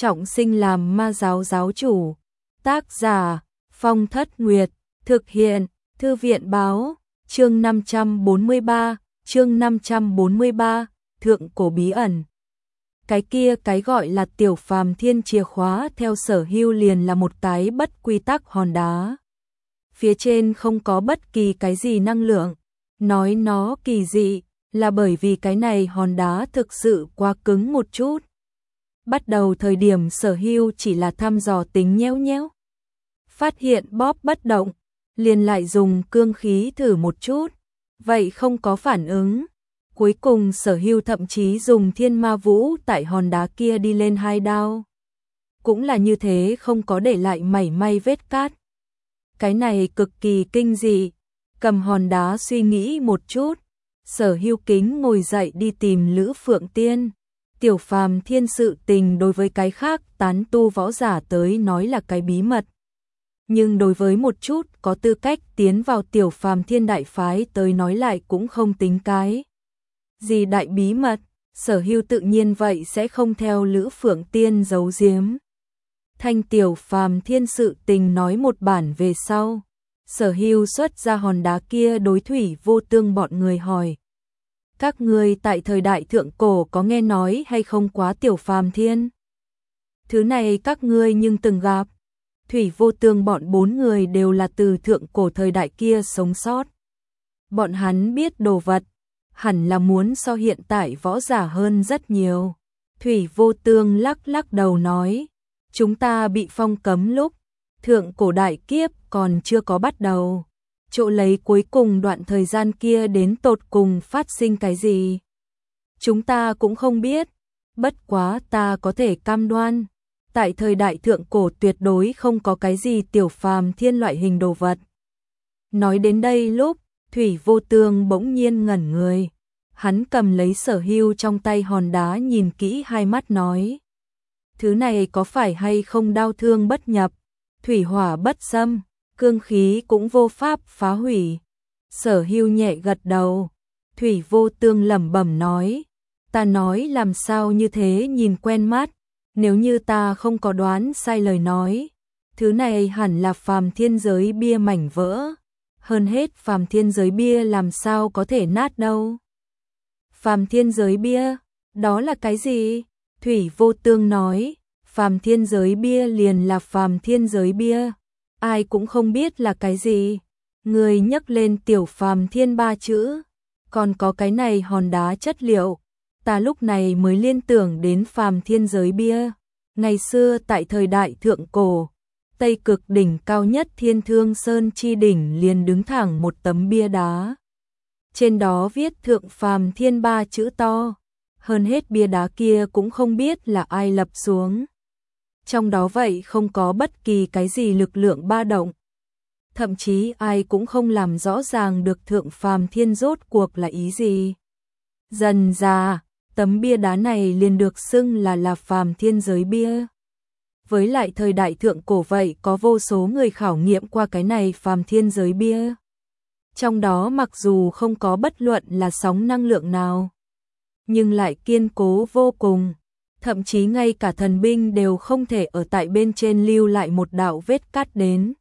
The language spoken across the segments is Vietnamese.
trọng sinh làm ma giáo giáo chủ. Tác giả Phong Thất Nguyệt, thực hiện Thư viện báo, chương 543, Thượng cổ bí ẩn. Cái kia cái gọi là Tiểu Phàm Thiên chìa khóa theo Sở Hưu liền là một cái bất quy tắc hòn đá. Phía trên không có bất kỳ cái gì năng lượng. Nói nó kỳ dị là bởi vì cái này hòn đá thực sự quá cứng một chút. Bắt đầu thời điểm Sở Hưu chỉ là thăm dò tính nhéo nhéo. Phát hiện bóp bất động, liền lại dùng cương khí thử một chút. Vậy không có phản ứng. Cuối cùng Sở Hưu thậm chí dùng thiên ma vũ tại hòn đá kia đi lên 2 đao. Cũng là như thế, không có để lại mảy may vết cát. Cái này cực kỳ kinh dị. Cầm hòn đá suy nghĩ một chút, Sở Hưu kính ngồi dậy đi tìm Lữ Phượng Tiên. Tiểu Phàm Thiên sự tình đối với cái khác tán tu võ giả tới nói là cái bí mật. Nhưng đối với một chút có tư cách tiến vào Tiểu Phàm Thiên đại phái tới nói lại cũng không tính cái gì đại bí mật. Sở Hưu tự nhiên vậy sẽ không theo Lữ Phượng Tiên giấu giếm. Thanh Tiểu Phàm Thiên sự tình nói một bản về sau, Sở Hưu xuất ra hòn đá kia đối Thủy Vô Tương bọn người hỏi: các ngươi tại thời đại thượng cổ có nghe nói hay không quá Tiểu Phàm Thiên? Thứ này các ngươi nhưng từng gặp. Thủy Vô Tương bọn 4 người đều là từ thượng cổ thời đại kia sống sót. Bọn hắn biết đồ vật, hẳn là muốn so hiện tại võ giả hơn rất nhiều. Thủy Vô Tương lắc lắc đầu nói: chúng ta bị phong cấm lúc thượng cổ đại kiếp còn chưa có bắt đầu. Chỗ lấy cuối cùng đoạn thời gian kia đến tột cùng phát sinh cái gì, chúng ta cũng không biết. Bất quá ta có thể cam đoan, tại thời đại thượng cổ tuyệt đối không có cái gì Tiểu Phàm Thiên loại hình đồ vật. Nói đến đây lúc, Thủy Vô Tương bỗng nhiên ngẩn người. Hắn cầm lấy Sở Hưu trong tay hòn đá nhìn kỹ, hai mắt nói: thứ này có phải hay không đao thương bất nhập, thủy hỏa bất xâm, cương khí cũng vô pháp phá hủy? Sở Hưu nhẹ gật đầu. Thủy Vô Tương lẩm bẩm nói: ta nói làm sao như thế nhìn quen mắt, nếu như ta không có đoán sai lời nói, thứ này hẳn là Phàm Thiên giới bia mảnh vỡ. Hơn hết Phàm Thiên giới bia làm sao có thể nát đâu. Phàm Thiên giới bia, đó là cái gì? Thủy Vô Tương nói: Phàm Thiên giới bia liền là Phàm Thiên giới bia, ai cũng không biết là cái gì. Người nhắc lên Tiểu Phàm Thiên 3 chữ, còn có cái này hòn đá chất liệu, ta lúc này mới liên tưởng đến Phàm Thiên giới bia. Ngày xưa tại thời đại thượng cổ, Tây Cực đỉnh cao nhất Thiên Thương Sơn chi đỉnh liền đứng thẳng một tấm bia đá. Trên đó viết Thượng Phàm Thiên 3 chữ to. Hơn hết bia đá kia cũng không biết là ai lập xuống. Trong đó vậy không có bất kỳ cái gì lực lượng ba động. Thậm chí ai cũng không làm rõ ràng được Thượng Phàm Thiên rốt cuộc là ý gì. Dần dà, tấm bia đá này liền được xưng là Phàm Thiên giới bia. Với lại thời đại thượng cổ vậy có vô số người khảo nghiệm qua cái này Phàm Thiên giới bia. Trong đó mặc dù không có bất luận là sóng năng lượng nào, nhưng lại kiên cố vô cùng. Thậm chí ngay cả thần binh đều không thể ở tại bên trên lưu lại một đạo vết cắt đến.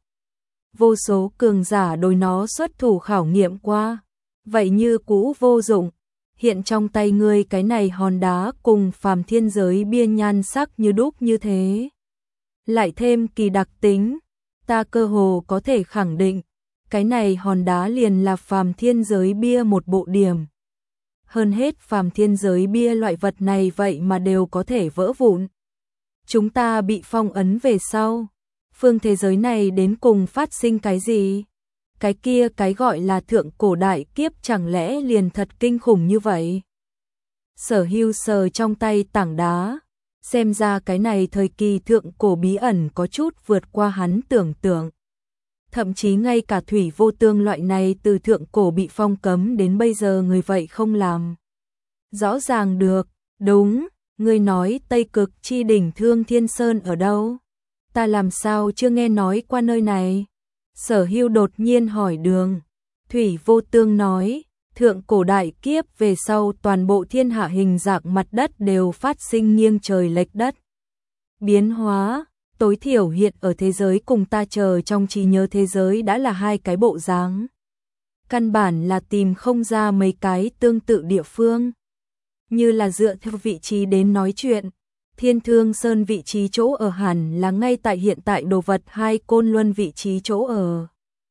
Vô số cường giả đối nó xuất thủ khảo nghiệm qua, vậy như cũ vô dụng. Hiện trong tay ngươi cái này hòn đá cùng Phàm Thiên giới bia nhan sắc như đúc như thế, lại thêm kỳ đặc tính, ta cơ hồ có thể khẳng định, cái này hòn đá liền là Phàm Thiên giới bia một bộ điểm. Hơn hết Phàm Thiên giới bia loại vật này vậy mà đều có thể vỡ vụn. Chúng ta bị phong ấn về sau, phương thế giới này đến cùng phát sinh cái gì? Cái kia cái gọi là thượng cổ đại kiếp chẳng lẽ liền thật kinh khủng như vậy? Sở Hưu sờ trong tay tảng đá, xem ra cái này thời kỳ thượng cổ bí ẩn có chút vượt qua hắn tưởng tượng. Thậm chí ngay cả Thủy Vô Tương loại này từ thượng cổ bị phong cấm đến bây giờ người vậy không làm rõ ràng được. Đúng, ngươi nói Tây Cực chi đỉnh Thương Thiên Sơn ở đâu? Ta làm sao chưa nghe nói qua nơi này? Sở Hưu đột nhiên hỏi đường. Thủy Vô Tương nói: thượng cổ đại kiếp về sau toàn bộ thiên hạ hình dạng mặt đất đều phát sinh nghiêng trời lệch đất. biến hóa, tối thiểu hiện ở thế giới cùng ta chờ trong trí nhớ thế giới đã là hai cái bộ dáng. Căn bản là tìm không ra mấy cái tương tự địa phương. Như là dựa theo vị trí đến nói chuyện, Thiên Thương Sơn vị trí chỗ ở hẳn là ngay tại hiện tại đồ vật hai Côn Luân vị trí chỗ ở.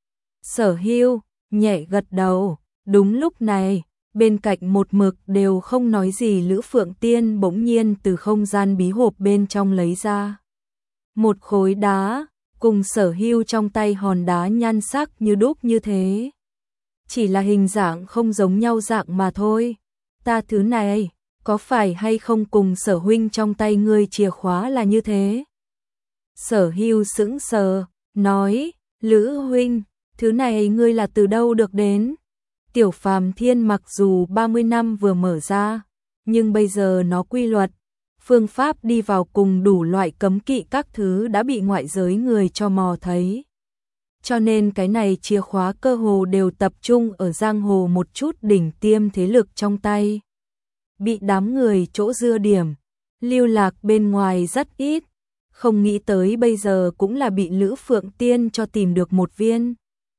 Sở Hưu nhẹ gật đầu, đúng lúc này, bên cạnh một mực đều không nói gì Lữ Phượng Tiên bỗng nhiên từ không gian bí hộp bên trong lấy ra một khối đá, cùng Sở Hưu trong tay hòn đá nhan sắc như đúc như thế. Chỉ là hình dạng không giống nhau dạng mà thôi. Ta thứ này, có phải hay không cùng Sở huynh trong tay ngươi chìa khóa là như thế? Sở Hưu sững sờ, nói, Lữ huynh, thứ này ngươi là từ đâu được đến? Tiểu Phàm Thiên mặc dù 30 năm vừa mở ra, nhưng bây giờ nó quy luật, phương pháp đi vào cùng đủ loại cấm kỵ các thứ đã bị ngoại giới người cho mò thấy. Cho nên cái này chìa khóa cơ hồ đều tập trung ở giang hồ một chút đỉnh tiêm thế lực trong tay. Bị đám người chỗ dưa điểm, lưu lạc bên ngoài rất ít, không nghĩ tới bây giờ cũng là bị Lữ Phượng Tiên cho tìm được một viên.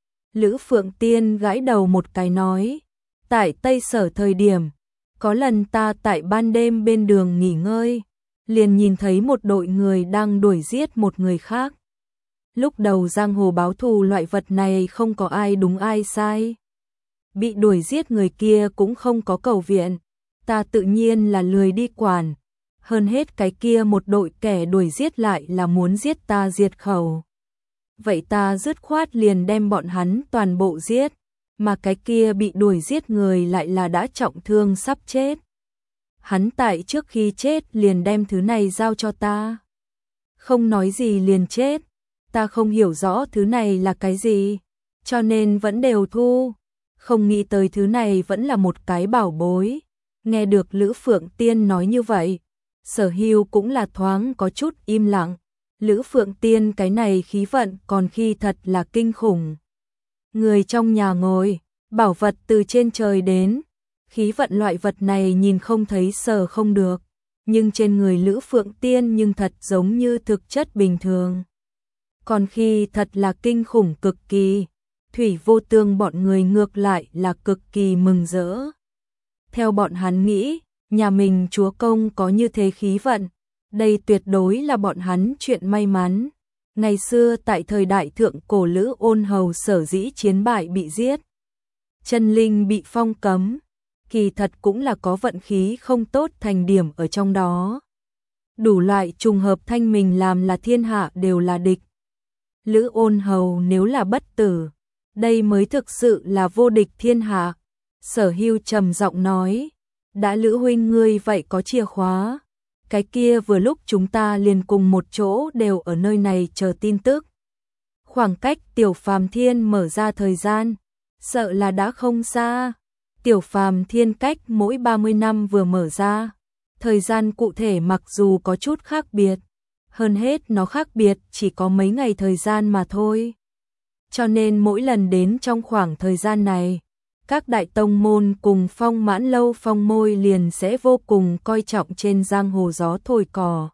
Lữ Phượng Tiên gãi đầu một cái nói, tại Tây Sở thời điểm, có lần ta tại ban đêm bên đường nghỉ ngơi, liền nhìn thấy một đội người đang đuổi giết một người khác. Lúc đầu giang hồ báo thù loại vật này không có ai đúng ai sai. Bị đuổi giết người kia cũng không có cầu viện, ta tự nhiên là lười đi quản. Hơn hết cái kia một đội kẻ đuổi giết lại là muốn giết ta diệt khẩu. Vậy ta dứt khoát liền đem bọn hắn toàn bộ giết, mà cái kia bị đuổi giết người lại là đã trọng thương sắp chết. Hắn tại trước khi chết liền đem thứ này giao cho ta. Không nói gì liền chết. Ta không hiểu rõ thứ này là cái gì, cho nên vẫn đều thu. Không nghĩ tới thứ này vẫn là một cái bảo bối. Nghe được Lữ Phượng Tiên nói như vậy, Sở Hưu cũng là thoáng có chút im lặng. Lữ Phượng Tiên cái này khí vận còn khi thật là kinh khủng. Người trong nhà ngồi, bảo vật từ trên trời đến. Khí vận loại vật này nhìn không thấy sờ không được, nhưng trên người Lữ Phượng Tiên nhưng thật giống như thực chất bình thường. Còn khi thật là kinh khủng cực kỳ, Thủy Vô Tương bọn người ngược lại là cực kỳ mừng rỡ. Theo bọn hắn nghĩ, nhà mình chúa công có như thế khí vận, đây tuyệt đối là bọn hắn chuyện may mắn. Ngày xưa tại thời đại thượng cổ Lữ Ôn Hầu sở dĩ chiến bại bị giết, chân linh bị phong cấm, kỳ thật cũng là có vận khí không tốt thành điểm ở trong đó. Đủ loại trùng hợp thanh mình làm là thiên hạ đều là địch. Lữ Ôn Hầu nếu là bất tử, đây mới thực sự là vô địch thiên hạ. Sở Hưu trầm giọng nói, đã Lữ huynh ngươi vậy có chìa khóa, cái kia vừa lúc chúng ta liền cùng một chỗ đều ở nơi này chờ tin tức. Khoảng cách Tiểu Phàm Thiên mở ra thời gian, sợ là đã không xa. Tiểu Phàm Thiên cách mỗi 30 năm vừa mở ra, thời gian cụ thể mặc dù có chút khác biệt, hơn hết nó khác biệt chỉ có mấy ngày thời gian mà thôi. Cho nên mỗi lần đến trong khoảng thời gian này, các đại tông môn cùng Phong Mãn Lâu Phong Môi liền sẽ vô cùng coi trọng trên giang hồ gió thổi cỏ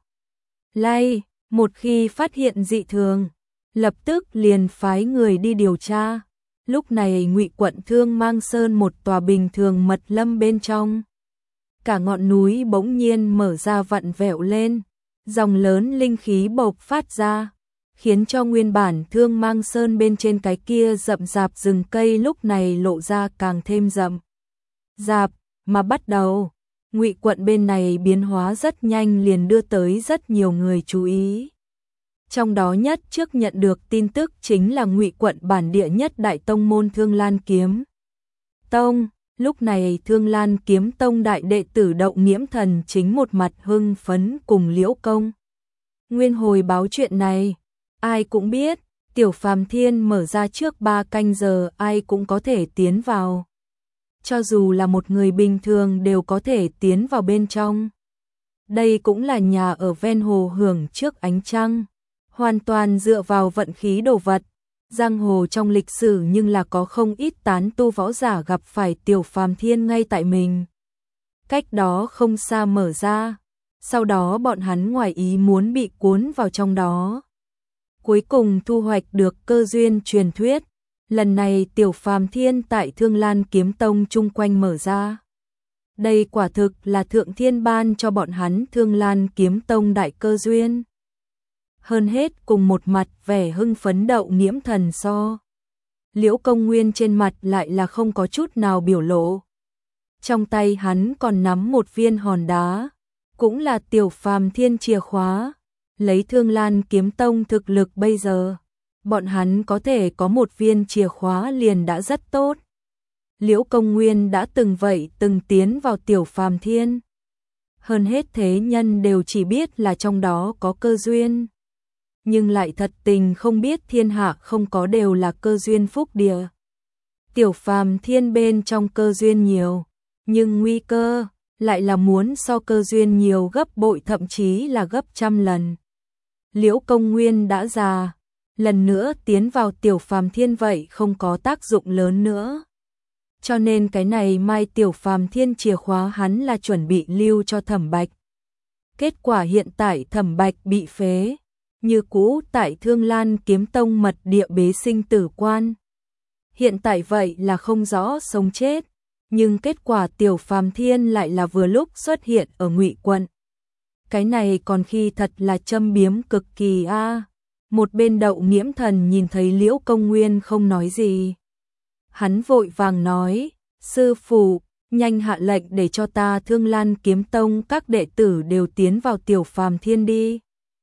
lay, một khi phát hiện dị thường, lập tức liền phái người đi điều tra. Lúc này Ngụy quận Thương Mang Sơn một tòa bình thường mật lâm bên trong, cả ngọn núi bỗng nhiên mở ra vặn vẹo lên, dòng lớn linh khí bộc phát ra, khiến cho nguyên bản Thương Mang Sơn bên trên cái kia rậm rạp rừng cây lúc này lộ ra càng thêm rậm rạp, mà bắt đầu, Ngụy quận bên này biến hóa rất nhanh liền đưa tới rất nhiều người chú ý. Trong đó nhất trước nhận được tin tức chính là Ngụy quận bản địa nhất đại tông môn Thương Lan Kiếm Tông. Lúc này Thương Lan Kiếm Tông đại đệ tử Đậu Nghiễm Thần chính một mặt hưng phấn cùng Liễu Công Nguyên hồi báo chuyện này. Ai cũng biết, Tiểu Phàm Thiên mở ra trước 3 canh giờ ai cũng có thể tiến vào. Cho dù là một người bình thường đều có thể tiến vào bên trong. Đây cũng là nhà ở ven hồ hưởng trước ánh trăng, hoàn toàn dựa vào vận khí đồ vật. Giang hồ trong lịch sử nhưng là có không ít tán tu võ giả gặp phải Tiểu Phàm Thiên ngay tại mình cách đó không xa mở ra. Sau đó bọn hắn ngoài ý muốn bị cuốn vào trong đó. Cuối cùng thu hoạch được cơ duyên truyền thuyết. Lần này Tiểu Phàm Thiên tại Thương Lan Kiếm Tông chung quanh mở ra. Đây quả thực là thượng thiên ban cho bọn hắn Thương Lan Kiếm Tông đại cơ duyên. Hơn hết cùng một mặt vẻ hưng phấn Đậu Nghiễm Thần so. Liễu Công Nguyên trên mặt lại là không có chút nào biểu lộ. Trong tay hắn còn nắm một viên hòn đá, cũng là Tiểu Phàm Thiên chìa khóa. Lấy Thương Lan Kiếm Tông thực lực bây giờ, bọn hắn có thể có một viên chìa khóa liền đã rất tốt. Liễu Công Nguyên đã từng tiến vào Tiểu Phàm Thiên. Hơn hết thế nhân đều chỉ biết là trong đó có cơ duyên. Nhưng lại thật tình không biết thiên hạ không có đều là cơ duyên phúc địa. Tiểu Phàm Thiên bên trong cơ duyên nhiều, nhưng nguy cơ lại là muốn so cơ duyên nhiều gấp bội thậm chí là gấp trăm lần. Liễu Công Nguyên đã già, lần nữa tiến vào Tiểu Phàm Thiên vậy không có tác dụng lớn nữa. Cho nên cái này mai Tiểu Phàm Thiên chìa khóa hắn là chuẩn bị lưu cho Thẩm Bạch. Kết quả hiện tại Thẩm Bạch bị phế, như cũ tại Thương Lan Kiếm Tông mật địa bế sinh tử quan. Hiện tại vậy là không rõ sống chết, nhưng kết quả Tiểu Phàm Thiên lại là vừa lúc xuất hiện ở Ngụy quận. Cái này còn khi thật là châm biếm cực kỳ a. Một bên Đậu Nghiễm Thần nhìn thấy Liễu Công Nguyên không nói gì. Hắn vội vàng nói, sư phụ, nhanh hạ lệnh để cho ta Thương Lan Kiếm Tông các đệ tử đều tiến vào Tiểu Phàm Thiên đi.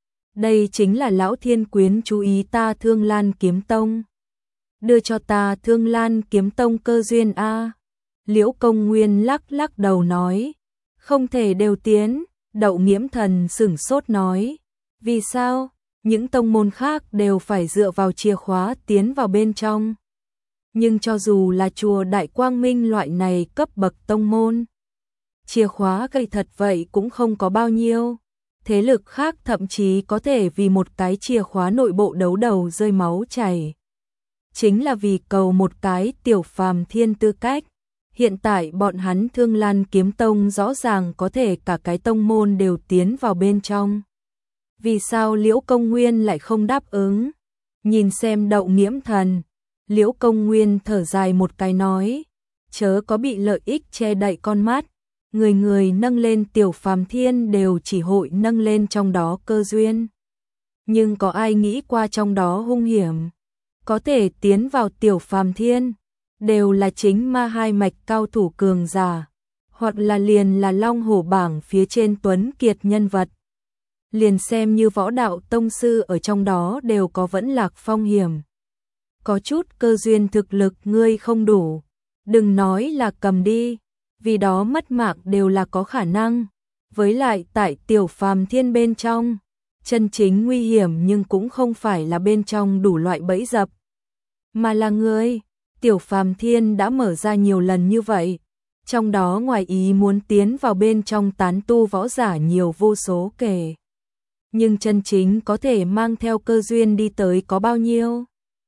Đây chính là Lão Thiên Quyến chú ý ta Thương Lan Kiếm Tông. Đưa cho ta Thương Lan Kiếm Tông cơ duyên a. Liễu Công Nguyên lắc đầu nói, không thể đều tiến. Đậu Nghiễm Thần sửng sốt nói, vì sao? Những tông môn khác đều phải dựa vào chìa khóa tiến vào bên trong. Nhưng cho dù là chùa Đại Quang Minh loại này cấp bậc tông môn, chìa khóa cây thật vậy cũng không có bao nhiêu. Thế lực khác thậm chí có thể vì một cái chìa khóa nội bộ đấu đầu rơi máu chảy. Chính là vì cầu một cái Tiểu Phàm Thiên tư cách. Hiện tại bọn hắn Thương Lan Kiếm Tông rõ ràng có thể cả cái tông môn đều tiến vào bên trong. Vì sao Liễu Công Nguyên lại không đáp ứng? Nhìn xem Đậu Nghiễm Thần, Liễu Công Nguyên thở dài một cái nói, chớ có bị lợi ích che đậy con mắt. Người người nâng lên Tiểu Phàm Thiên đều chỉ hội nâng lên trong đó cơ duyên. Nhưng có ai nghĩ qua trong đó hung hiểm? Có thể tiến vào Tiểu Phàm Thiên đều là chính ma hai mạch cao thủ cường giả, hoặc là liền là Long Hổ bảng phía trên tuấn kiệt nhân vật. Liền xem như võ đạo tông sư ở trong đó đều có vẫn lạc phong hiểm. Có chút cơ duyên thực lực ngươi không đủ, đừng nói là cầm đi, vì đó mất mạng đều là có khả năng. Với lại tại Tiểu Phàm Thiên bên trong, chân chính nguy hiểm nhưng cũng không phải là bên trong đủ loại bẫy dập, mà là ngươi. Tiểu Phàm Thiên đã mở ra nhiều lần như vậy, trong đó ngoài ý muốn tiến vào bên trong tán tu võ giả nhiều vô số kể. Nhưng chân chính có thể mang theo cơ duyên đi tới có bao nhiêu?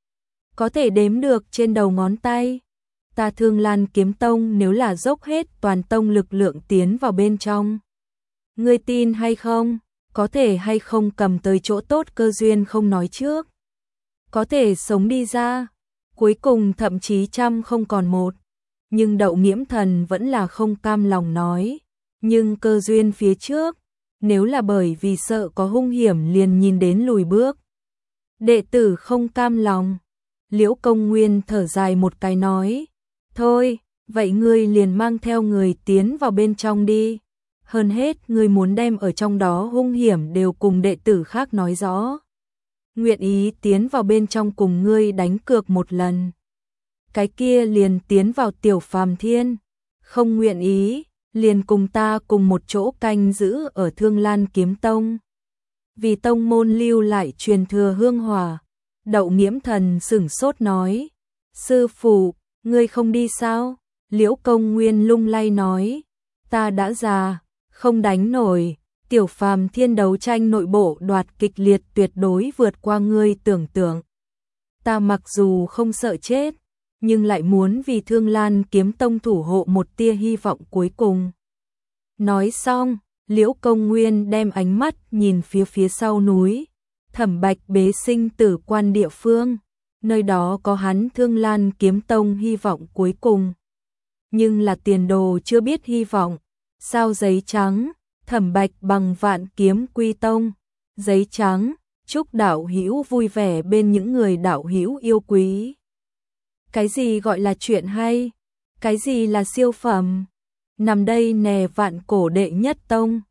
Có thể đếm được trên đầu ngón tay. Ta Thương Lan Kiếm Tông nếu là dốc hết toàn tông lực lượng tiến vào bên trong, ngươi tin hay không? Có thể hay không cầm tới chỗ tốt cơ duyên không nói trước, có thể sống đi ra, cuối cùng thậm chí trăm không còn một. Nhưng Đậu Nghiễm Thần vẫn là không cam lòng nói, nhưng cơ duyên phía trước, nếu là bởi vì sợ có hung hiểm liền nhìn đến lùi bước. Đệ tử không cam lòng. Liễu Công Nguyên thở dài một cái nói, thôi, vậy ngươi liền mang theo người tiến vào bên trong đi. Hơn hết ngươi muốn đem ở trong đó hung hiểm đều cùng đệ tử khác nói rõ. Nguyện ý tiến vào bên trong cùng ngươi đánh cược một lần, cái kia liền tiến vào Tiểu Phàm Thiên. Không nguyện ý, liền cùng ta cùng một chỗ canh giữ ở Thương Lan Kiếm Tông. Vì tông môn lưu lại truyền thừa hương hỏa. Đậu Nghiễm Thần sửng sốt nói, sư phụ, ngươi không đi sao? Liễu Công Nguyên lung lay nói, ta đã già, không đánh nổi. Tiểu Phàm Thiên đấu tranh nội bộ đoạt kịch liệt tuyệt đối vượt qua ngươi tưởng tượng. Ta mặc dù không sợ chết, nhưng lại muốn vì Thương Lan Kiếm Tông thủ hộ một tia hy vọng cuối cùng. Nói xong, Liễu Công Nguyên đem ánh mắt nhìn phía sau núi, Thẩm Bạch bế sinh tử quan địa phương, nơi đó có hắn Thương Lan Kiếm Tông hy vọng cuối cùng. Nhưng là tiền đồ chưa biết hy vọng, sao giấy trắng, Thẩm Bạch bằng Vạn Kiếm Quy Tông, giấy trắng, chúc đạo hữu vui vẻ bên những người đạo hữu yêu quý. Cái gì gọi là chuyện hay? Cái gì là siêu phẩm? Nằm đây nè Vạn Cổ đệ nhất tông.